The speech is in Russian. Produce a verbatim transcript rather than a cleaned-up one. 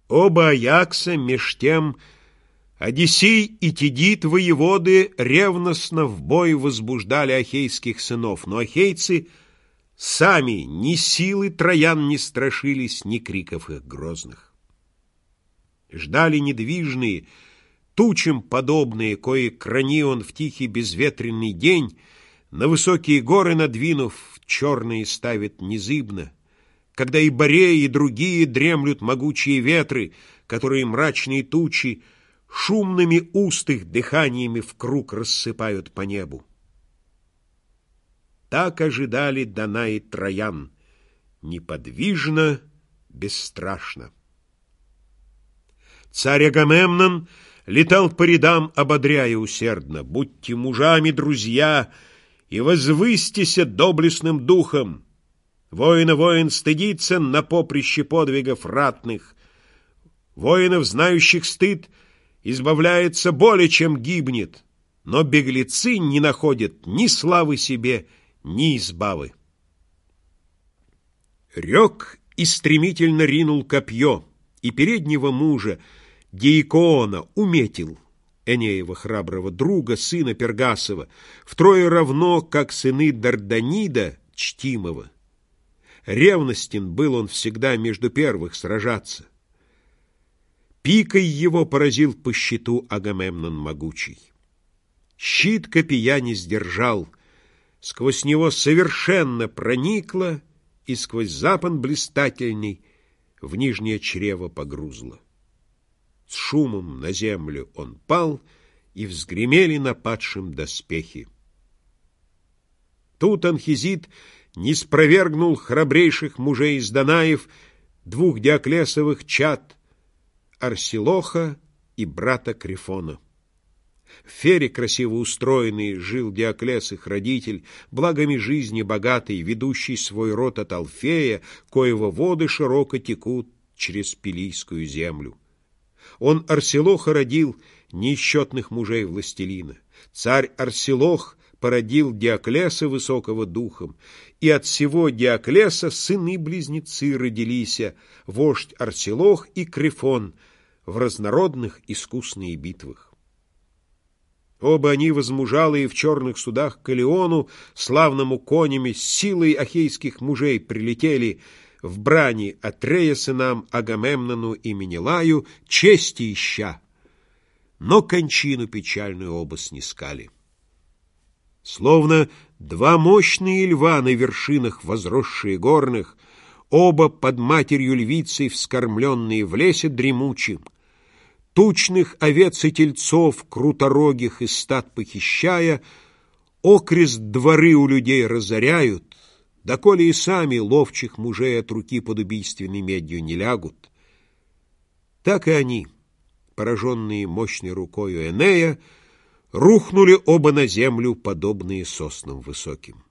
Оба Аякса, меж тем, Одиссей и Тидит, воеводы, ревностно в бой возбуждали ахейских сынов, но ахейцы сами ни силы троян не страшились, ни криков их грозных. Ждали недвижные, тучам подобные, кои Кранион в тихий безветренный день, на высокие горы надвинув, черные ставит незыбно, когда и Бореи, и другие дремлют могучие ветры, которые мрачные тучи шумными уст их дыханиями в круг рассыпают по небу. Так ожидали Данаи троян, неподвижно, бесстрашно. Царь Агамемнон летал по рядам, ободряя усердно: «Будьте мужами, друзья, и возвыстися доблестным духом! Воина воин стыдится на поприще подвигов ратных. Воинов, знающих стыд, избавляется более, чем гибнет, но беглецы не находят ни славы себе, ни избавы». Рек и стремительно ринул копье, и переднего мужа Диикоона уметил, Энеева храброго друга, сына Пергасова, втрое равно, как сыны Дарданида чтимого. Ревностен был он всегда между первых сражаться. Пикой его поразил по щиту Агамемнон могучий. Щит копья не сдержал, сквозь него совершенно проникло, и сквозь запон блистательный в нижнее чрево погрузло. С шумом на землю он пал, и взгремели на падшем доспехи. Тут Анхизит не спровергнул храбрейших мужей из Данаев, двух Диоклесовых чад, Арсилоха и брата Крифона. В Фере красиво устроенный жил Диоклес, их родитель, благами жизни богатый, ведущий свой род от Алфея, коего воды широко текут через Пелийскую землю. Он Арсилоха родил неисчетных мужей властелина. Царь Арсилох породил Диоклеса высокого духом, и от всего Диоклеса сыны-близнецы родилися, вождь Арсилох и Крифон, в разнородных искусные битвах. Оба они, возмужалые в черных судах к Илиону, славному конями, с силой ахейских мужей прилетели в брани Атрея сынам Агамемнону и Менелаю, чести ища, но кончину печальную оба снискали. Словно два мощные льва на вершинах возросшие горных, оба под матерью львицей вскормленные в лесе дремучим, тучных овец и тельцов круторогих и стад похищая, окрест дворы у людей разоряют, доколе и сами ловчих мужей от руки под убийственной медью не лягут. Так и они, пораженные мощной рукою Энея, рухнули оба на землю, подобные соснам высоким.